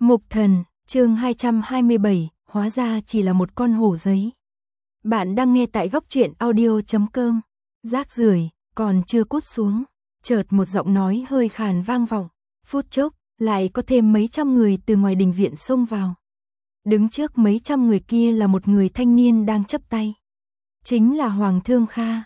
Mục Thần, chương 227, hóa ra chỉ là một con hổ giấy. Bạn đang nghe tại góc truyện audio.com. Rác rưởi, còn chưa cút xuống. Chợt một giọng nói hơi khàn vang vọng. Phút chốc, lại có thêm mấy trăm người từ ngoài đình viện xông vào. Đứng trước mấy trăm người kia là một người thanh niên đang chắp tay. Chính là Hoàng Thương Kha.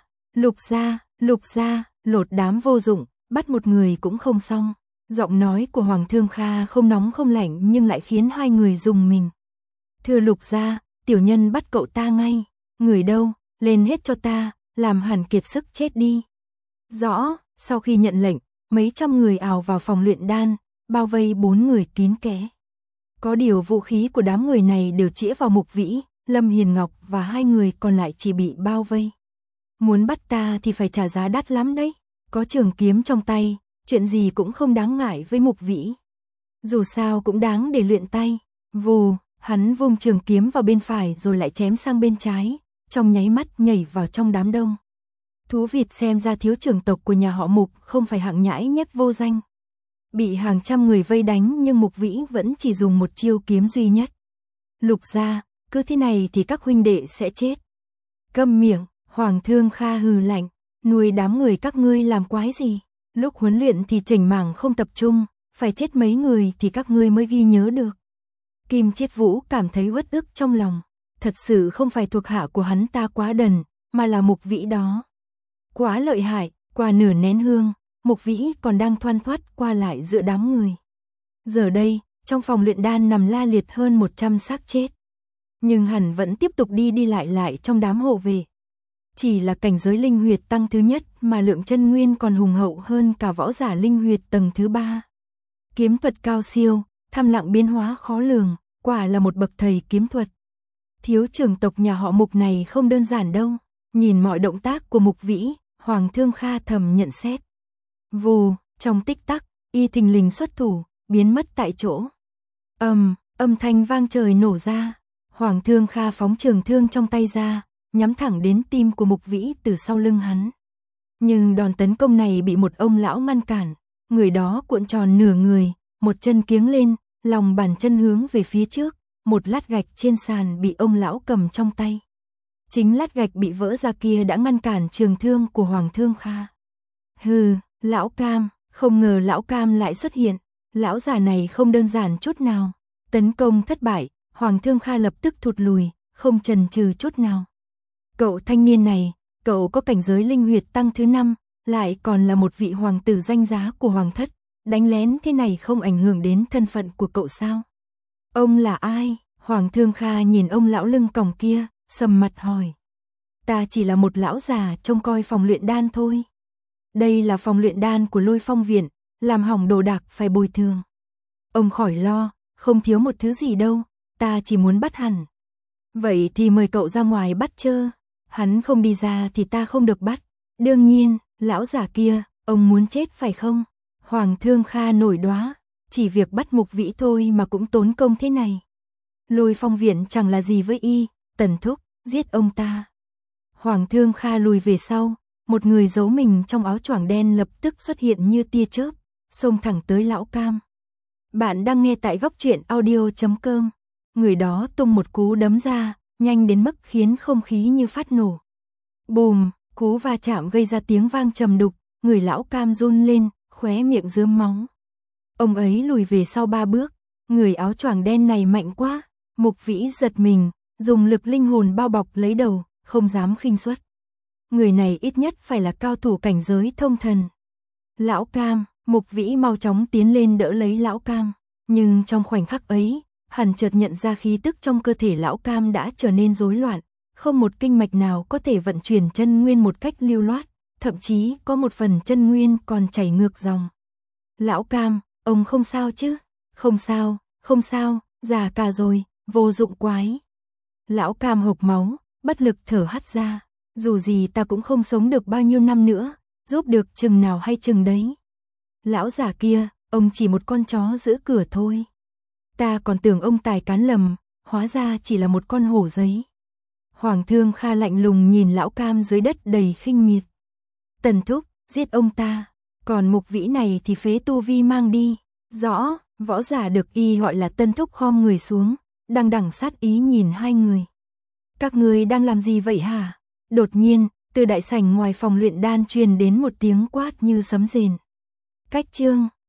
Lục gia, lột đám vô dụng, bắt một người cũng không xong. Giọng nói của Hoàng Thương Kha không nóng không lạnh nhưng lại khiến hai người rùng mình. Thưa Lục gia, tiểu nhân bắt cậu ta ngay. Người đâu, lên hết cho ta, làm hẳn kiệt sức chết đi. Rõ, sau khi nhận lệnh, mấy trăm người ào vào phòng luyện đan, bao vây 4 người kín kẽ. Có điều vũ khí của đám người này đều chĩa vào Mục Vĩ, Lâm Hiền Ngọc và hai người còn lại chỉ bị bao vây. Muốn bắt ta thì phải trả giá đắt lắm đấy. Có trường kiếm trong tay, chuyện gì cũng không đáng ngại với Mục Vĩ. Dù sao cũng đáng để luyện tay. Vù, hắn vung trường kiếm vào bên phải rồi lại chém sang bên trái, trong nháy mắt nhảy vào trong đám đông. Thú vịt, xem ra thiếu trưởng tộc của nhà họ Mục không phải hạng nhãi nhép vô danh. Bị hàng trăm người vây đánh nhưng Mục Vĩ vẫn chỉ dùng một chiêu kiếm duy nhất. Lục gia, cứ thế này thì các huynh đệ sẽ chết. Câm miệng, Hoàng Thương Kha hừ lạnh, nuôi đám người các ngươi làm quái gì? Lúc huấn luyện thì chỉnh mảng không tập trung, phải chết mấy người thì các ngươi mới ghi nhớ được. Kim Chiết Vũ cảm thấy uất ức trong lòng, thật sự không phải thuộc hạ của hắn ta quá đần, mà là Mục Vĩ đó. Quá lợi hại, qua nửa nén hương, Mục Vĩ còn đang thoăn thoắt qua lại giữa đám người. Giờ đây, trong phòng luyện đan nằm la liệt hơn 100 xác chết. Nhưng hắn vẫn tiếp tục đi lại trong đám hộ vệ. Chỉ là cảnh giới linh huyệt tăng thứ nhất mà lượng chân nguyên còn hùng hậu hơn cả võ giả linh huyệt tầng thứ 3. Kiếm thuật cao siêu, thăm lặng biến hóa khó lường, quả là một bậc thầy kiếm thuật. Thiếu trưởng tộc nhà họ Mục này không đơn giản đâu. Nhìn mọi động tác của Mục Vĩ, Hoàng Thương Kha thầm nhận xét. Vù, trong tích tắc, y thình lình xuất thủ, biến mất tại chỗ. Âm thanh vang trời nổ ra. Hoàng Thương Kha phóng trường thương trong tay ra, nhắm thẳng đến tim của Mục Vĩ từ sau lưng hắn. Nhưng đòn tấn công này bị một ông lão ngăn cản. Người đó cuộn tròn nửa người, một chân kiếng lên, lòng bàn chân hướng về phía trước, một lát gạch trên sàn bị ông lão cầm trong tay. Chính lát gạch bị vỡ ra kia đã ngăn cản trường thương của Hoàng Thương Kha. Hừ, lão Cam, không ngờ lão Cam lại xuất hiện. Lão già này không đơn giản chút nào. Tấn công thất bại, Hoàng Thương Kha lập tức thụt lùi, không chần chừ chút nào. Cậu thanh niên này, cậu có cảnh giới linh huyệt tăng thứ 5, lại còn là một vị hoàng tử danh giá của hoàng thất. Đánh lén thế này không ảnh hưởng đến thân phận của cậu sao? Ông là ai? Hoàng Thương Kha nhìn ông lão lưng còng kia, sầm mặt hỏi. Ta chỉ là một lão già trông coi phòng luyện đan thôi. Đây là phòng luyện đan của Lôi Phong viện, làm hỏng đồ đạc phải bồi thường. Ông khỏi lo, không thiếu một thứ gì đâu, ta chỉ muốn bắt hắn. Vậy thì mời cậu ra ngoài bắt chơ. Hắn không đi ra thì ta không được bắt. Đương nhiên, lão già kia, ông muốn chết phải không? Hoàng Thương Kha nổi đoá, chỉ việc bắt Mục Vĩ thôi mà cũng tốn công thế này. Lôi Phong viện chẳng là gì với y, Tần thúc, giết ông ta. Hoàng Thương Kha lùi về sau, một người giấu mình trong áo choàng đen lập tức xuất hiện như tia chớp, xông thẳng tới lão Cam. Bạn đang nghe tại góc truyện audio.com. Người đó tung một cú đấm ra, nhanh đến mức khiến không khí như phát nổ. Bùm, cú va chạm gây ra tiếng vang trầm đục, người lão Cam run lên, khóe miệng rớm máu. Ông ấy lùi về sau 3 bước, người áo choàng đen này mạnh quá. Mục Vĩ giật mình, dùng lực linh hồn bao bọc lấy đầu, không dám khinh suất. Người này ít nhất phải là cao thủ cảnh giới thông thần. Lão Cam, Mục Vĩ mau chóng tiến lên đỡ lấy lão Cam, nhưng trong khoảnh khắc ấy, hắn chợt nhận ra khí tức trong cơ thể lão Cam đã trở nên rối loạn, không một kinh mạch nào có thể vận chuyển chân nguyên một cách lưu loát, thậm chí có một phần chân nguyên còn chảy ngược dòng. Lão Cam, ông không sao chứ? Không sao, già cả rồi, vô dụng quái. Lão Cam hộc máu, bất lực thở hắt ra. Dù gì ta cũng không sống được bao nhiêu năm nữa, giúp được chừng nào hay chừng đấy. Lão già kia, ông chỉ một con chó giữ cửa thôi. Ta còn tưởng ông tài cán lầm, hóa ra chỉ là một con hổ giấy. Hoàng Thương Kha lạnh lùng nhìn lão Cam dưới đất đầy khinh miệt. Tần thúc, giết ông ta, còn Mục Vĩ này thì phế tu vi mang đi. Rõ, Võ giả được y gọi là Tân Thúc khom người xuống, đằng đằng sát ý nhìn hai người. Các người đang làm gì vậy hả? Đột nhiên, từ đại sảnh ngoài phòng luyện đan truyền đến một tiếng quát như sấm rền. Cách chương